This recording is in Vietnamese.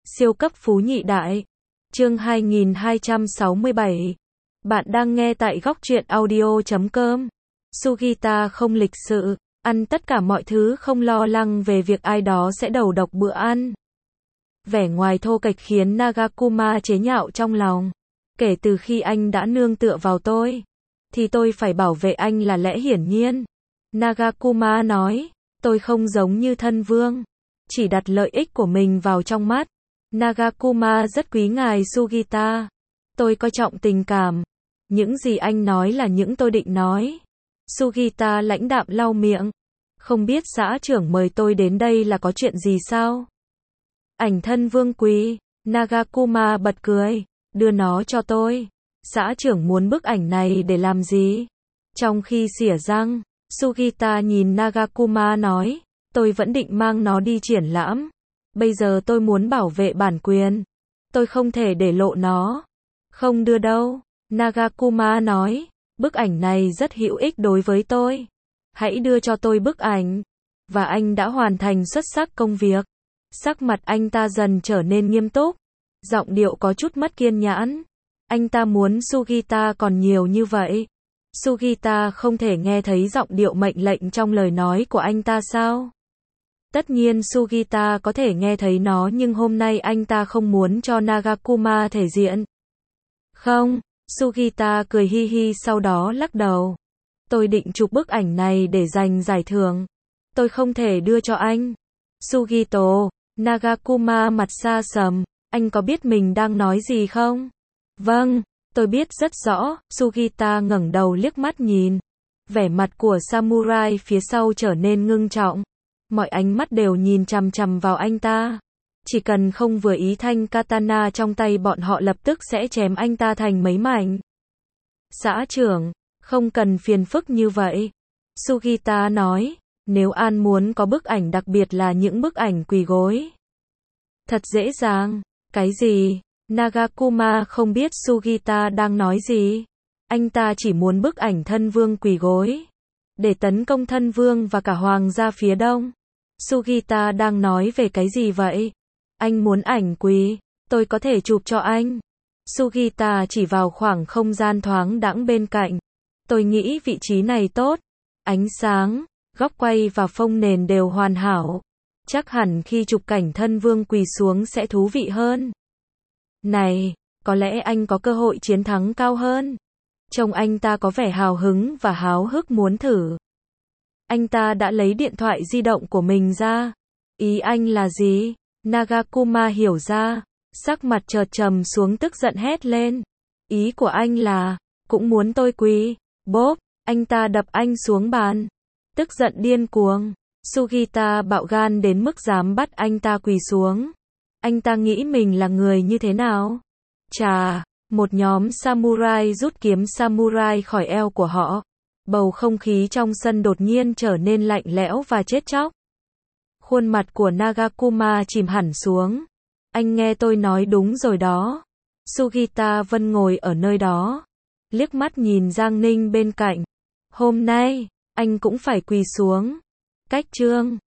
Siêu cấp phú nhị đại. Chương 2267. Bạn đang nghe tại góc truyện audio.com. Sugita không lịch sự, ăn tất cả mọi thứ không lo lắng về việc ai đó sẽ đầu độc bữa ăn. Vẻ ngoài thô kệch khiến Nagakuma chế nhạo trong lòng. Kể từ khi anh đã nương tựa vào tôi, thì tôi phải bảo vệ anh là lẽ hiển nhiên. Nagakuma nói, tôi không giống như thân vương, chỉ đặt lợi ích của mình vào trong mắt. Nagakuma rất quý ngài Sugita. Tôi coi trọng tình cảm. Những gì anh nói là những tôi định nói. Sugita lãnh đạm lau miệng. Không biết xã trưởng mời tôi đến đây là có chuyện gì sao? Ảnh thân vương quý. Nagakuma bật cười. Đưa nó cho tôi. Xã trưởng muốn bức ảnh này để làm gì? Trong khi xỉa răng, Sugita nhìn Nagakuma nói, tôi vẫn định mang nó đi triển lãm. Bây giờ tôi muốn bảo vệ bản quyền. Tôi không thể để lộ nó. Không đưa đâu. Nagakuma nói, bức ảnh này rất hữu ích đối với tôi. Hãy đưa cho tôi bức ảnh. Và anh đã hoàn thành xuất sắc công việc. Sắc mặt anh ta dần trở nên nghiêm túc. Giọng điệu có chút mất kiên nhẫn. Anh ta muốn Sugita còn nhiều như vậy. Sugita không thể nghe thấy giọng điệu mệnh lệnh trong lời nói của anh ta sao? Tất nhiên Sugita có thể nghe thấy nó, nhưng hôm nay anh ta không muốn cho Nagakuma thể diện. Không, Sugita cười hi hi sau đó lắc đầu. Tôi định chụp bức ảnh này để giành giải thưởng. Tôi không thể đưa cho anh. Sugito, Nagakuma mặt xa sầm. Anh có biết mình đang nói gì không? Vâng, tôi biết rất rõ. Sugita ngẩng đầu liếc mắt nhìn. Vẻ mặt của samurai phía sau trở nên ngưng trọng. Mọi ánh mắt đều nhìn chằm chằm vào anh ta. Chỉ cần không vừa ý, thanh katana trong tay bọn họ lập tức sẽ chém anh ta thành mấy mảnh. Xã trưởng, không cần phiền phức như vậy. Sugita nói, nếu An muốn có bức ảnh, đặc biệt là những bức ảnh quỳ gối. Thật dễ dàng. Cái gì? Nagakuma không biết Sugita đang nói gì. Anh ta chỉ muốn bức ảnh thân vương quỳ gối. Để tấn công thân vương và cả hoàng gia phía đông. Sugita đang nói về cái gì vậy? Anh muốn ảnh quỳ, tôi có thể chụp cho anh. Sugita chỉ vào khoảng không gian thoáng đãng bên cạnh. Tôi nghĩ vị trí này tốt. Ánh sáng, góc quay và phông nền đều hoàn hảo. Chắc hẳn khi chụp cảnh thân vương quỳ xuống sẽ thú vị hơn. Này, có lẽ anh có cơ hội chiến thắng cao hơn. Trông anh ta có vẻ hào hứng và háo hức muốn thử. Anh ta đã lấy điện thoại di động của mình ra. Ý anh là gì? Nagakuma hiểu ra. Sắc mặt chợt trầm xuống, tức giận hét lên. Ý của anh là, cũng muốn tôi quỳ. Bốp, anh ta đập anh xuống bàn. Tức giận điên cuồng. Sugita bạo gan đến mức dám bắt anh ta quỳ xuống. Anh ta nghĩ mình là người như thế nào? Chà, một nhóm samurai rút kiếm samurai khỏi eo của họ. Bầu không khí trong sân đột nhiên trở nên lạnh lẽo và chết chóc. Khuôn mặt của Nagakuma chìm hẳn xuống. Anh nghe tôi nói đúng rồi đó. Sugita vẫn ngồi ở nơi đó, liếc mắt nhìn Giang Ninh bên cạnh. Hôm nay, anh cũng phải quỳ xuống. Cách chương